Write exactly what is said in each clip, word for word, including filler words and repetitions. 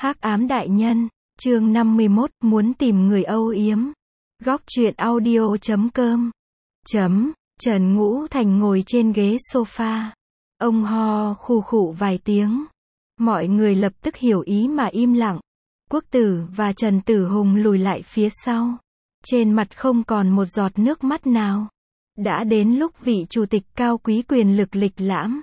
Hắc ám đại nhân, chương năm mươi mốt, muốn tìm người âu yếm. Góc truyện audio chấm com. Chấm, Trần Ngũ Thành ngồi trên ghế sofa. Ông ho khù khụ vài tiếng. Mọi người lập tức hiểu ý mà im lặng. Quốc Tử và Trần Tử Hùng lùi lại phía sau. Trên mặt không còn một giọt nước mắt nào. Đã đến lúc vị chủ tịch cao quý quyền lực lịch lãm.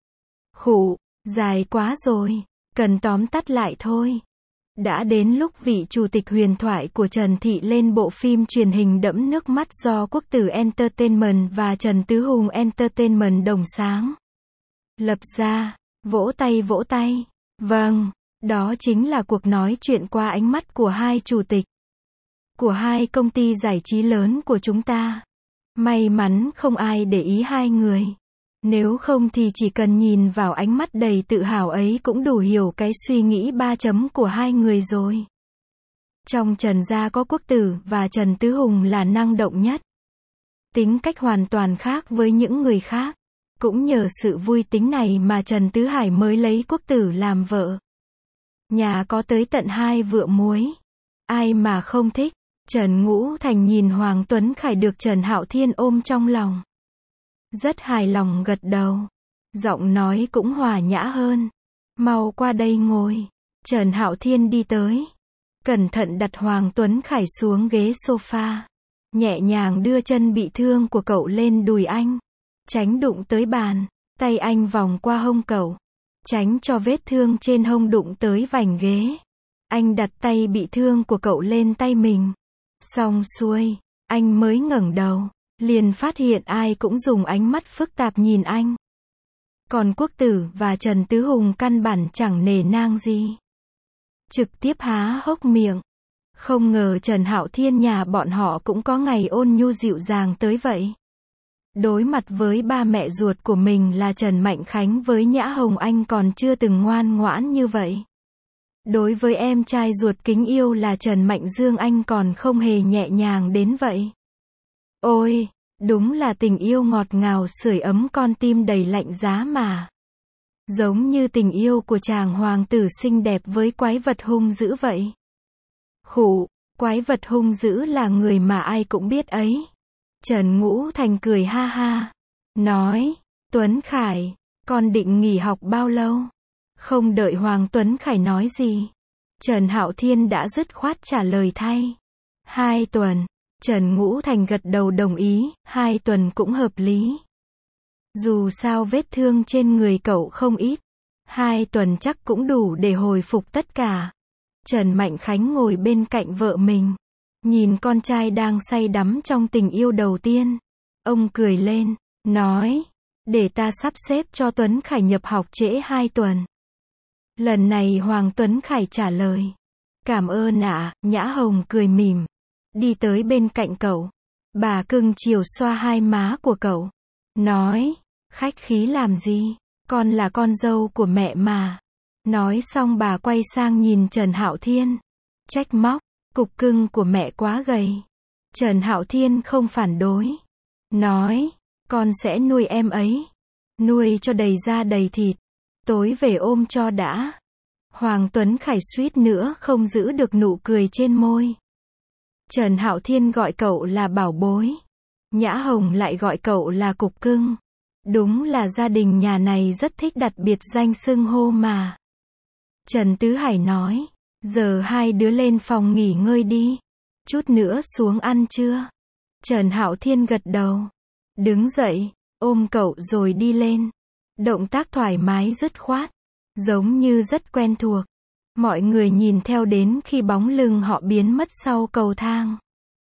Khụ, dài quá rồi, cần tóm tắt lại thôi. Đã đến lúc vị chủ tịch huyền thoại của Trần Thị lên bộ phim truyền hình đẫm nước mắt do Quốc Tử Entertainment và Trần Tứ Hùng Entertainment đồng sáng lập ra. Vỗ tay vỗ tay. Vâng, đó chính là cuộc nói chuyện qua ánh mắt của hai chủ tịch của hai công ty giải trí lớn của chúng ta. May mắn không ai để ý hai người. Nếu không thì chỉ cần nhìn vào ánh mắt đầy tự hào ấy cũng đủ hiểu cái suy nghĩ ba chấm của hai người rồi. Trong Trần gia có Quốc Tử và Trần Tứ Hùng là năng động nhất. Tính cách hoàn toàn khác với những người khác. Cũng nhờ sự vui tính này mà Trần Tứ Hải mới lấy Quốc Tử làm vợ. Nhà có tới tận hai vựa muối. Ai mà không thích. Trần Ngũ Thành nhìn Hoàng Tuấn Khải được Trần Hạo Thiên ôm trong lòng. Rất hài lòng gật đầu. Giọng nói cũng hòa nhã hơn. Mau qua đây ngồi. Trần Hạo Thiên đi tới. Cẩn thận đặt Hoàng Tuấn Khải xuống ghế sofa. Nhẹ nhàng đưa chân bị thương của cậu lên đùi anh. Tránh đụng tới bàn. Tay anh vòng qua hông cậu. Tránh cho vết thương trên hông đụng tới vành ghế. Anh đặt tay bị thương của cậu lên tay mình. Xong xuôi, anh mới ngẩng đầu. Liền phát hiện ai cũng dùng ánh mắt phức tạp nhìn anh. Còn Quốc Tử và Trần Tứ Hùng căn bản chẳng nể nang gì. Trực tiếp há hốc miệng. Không ngờ Trần Hạo Thiên nhà bọn họ cũng có ngày ôn nhu dịu dàng tới vậy. Đối mặt với ba mẹ ruột của mình là Trần Mạnh Khánh với Nhã Hồng Anh còn chưa từng ngoan ngoãn như vậy. Đối với em trai ruột kính yêu là Trần Mạnh Dương anh còn không hề nhẹ nhàng đến vậy. Ôi, đúng là tình yêu ngọt ngào sưởi ấm con tim đầy lạnh giá mà. Giống như tình yêu của chàng hoàng tử xinh đẹp với quái vật hung dữ vậy. Khụ, quái vật hung dữ là người mà ai cũng biết ấy. Trần Ngũ Thành cười ha ha. Nói, Tuấn Khải, con định nghỉ học bao lâu? Không đợi Hoàng Tuấn Khải nói gì. Trần Hạo Thiên đã dứt khoát trả lời thay. Hai tuần. Trần Ngũ Thành gật đầu đồng ý, hai tuần cũng hợp lý. Dù sao vết thương trên người cậu không ít. Hai tuần chắc cũng đủ để hồi phục tất cả. Trần Mạnh Khánh ngồi bên cạnh vợ mình. Nhìn con trai đang say đắm trong tình yêu đầu tiên. Ông cười lên, nói, để ta sắp xếp cho Tuấn Khải nhập học trễ hai tuần. Lần này Hoàng Tuấn Khải trả lời. Cảm ơn ạ, Nhã Hồng cười mỉm. Đi tới bên cạnh cậu. Bà cưng chiều xoa hai má của cậu. Nói, khách khí làm gì, con là con dâu của mẹ mà. Nói xong bà quay sang nhìn Trần Hạo Thiên. Trách móc, cục cưng của mẹ quá gầy. Trần Hạo Thiên không phản đối. Nói, con sẽ nuôi em ấy. Nuôi cho đầy da đầy thịt. Tối về ôm cho đã. Hoàng Tuấn Khải suýt nữa không giữ được nụ cười trên môi. Trần Hạo Thiên gọi cậu là bảo bối. Nhã Hồng lại gọi cậu là cục cưng. Đúng là gia đình nhà này rất thích đặt biệt danh xưng hô mà. Trần Tứ Hải nói, giờ hai đứa lên phòng nghỉ ngơi đi. Chút nữa xuống ăn trưa. Trần Hạo Thiên gật đầu. Đứng dậy, ôm cậu rồi đi lên. Động tác thoải mái dứt khoát. Giống như rất quen thuộc. Mọi người nhìn theo đến khi bóng lưng họ biến mất sau cầu thang.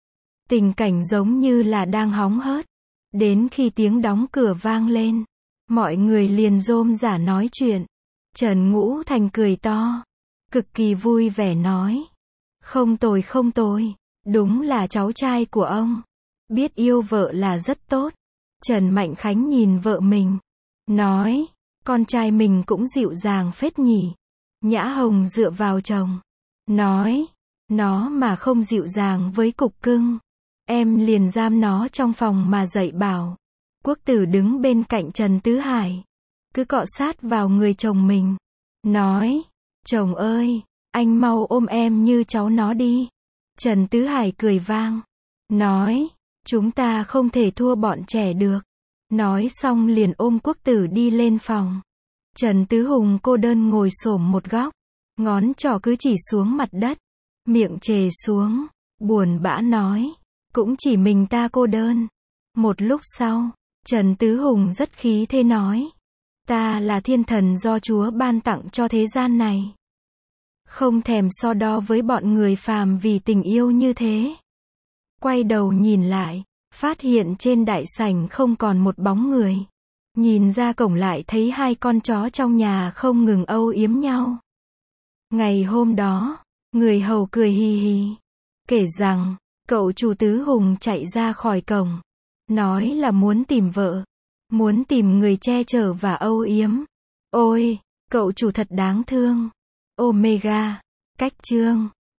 Tình cảnh giống như là đang hóng hớt. Đến khi tiếng đóng cửa vang lên. Mọi người liền rôm rả nói chuyện. Trần Ngũ Thành cười to. Cực kỳ vui vẻ nói. Không tồi không tồi. Đúng là cháu trai của ông. Biết yêu vợ là rất tốt. Trần Mạnh Khánh nhìn vợ mình. Nói. Con trai mình cũng dịu dàng phết nhỉ. Nhã Hồng dựa vào chồng. Nói. Nó mà không dịu dàng với cục cưng. Em liền giam nó trong phòng mà dạy bảo. Quốc Tử đứng bên cạnh Trần Tứ Hải. Cứ cọ sát vào người chồng mình. Nói. Chồng ơi. Anh mau ôm em như cháu nó đi. Trần Tứ Hải cười vang. Nói, chúng ta không thể thua bọn trẻ được. Nói xong liền ôm Quốc Tử đi lên phòng. Trần Tứ Hùng cô đơn ngồi xổm một góc. Ngón trỏ cứ chỉ xuống mặt đất. Miệng chề xuống. Buồn bã nói. Cũng chỉ mình ta cô đơn. Một lúc sau, Trần Tứ Hùng rất khí thế nói. Ta là thiên thần do Chúa ban tặng cho thế gian này. Không thèm so đo với bọn người phàm vì tình yêu như thế. Quay đầu nhìn lại, phát hiện trên đại sảnh không còn một bóng người. Nhìn ra cổng lại thấy hai con chó trong nhà không ngừng âu yếm nhau. Ngày hôm đó, người hầu cười hì hì. Kể rằng, cậu chủ Tứ Hùng chạy ra khỏi cổng. Nói là muốn tìm vợ. Muốn tìm người che chở và âu yếm. Ôi, cậu chủ thật đáng thương. Omega. Cách chương